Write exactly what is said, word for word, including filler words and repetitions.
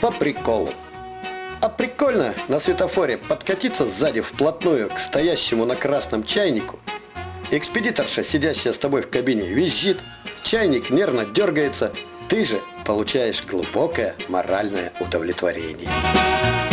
по приколу. А прикольно на светофоре подкатиться сзади вплотную к стоящему на красном чайнику. Экспедиторша, сидящая с тобой в кабине, визжит, чайник нервно дергается, ты же получаешь глубокое моральное удовлетворение.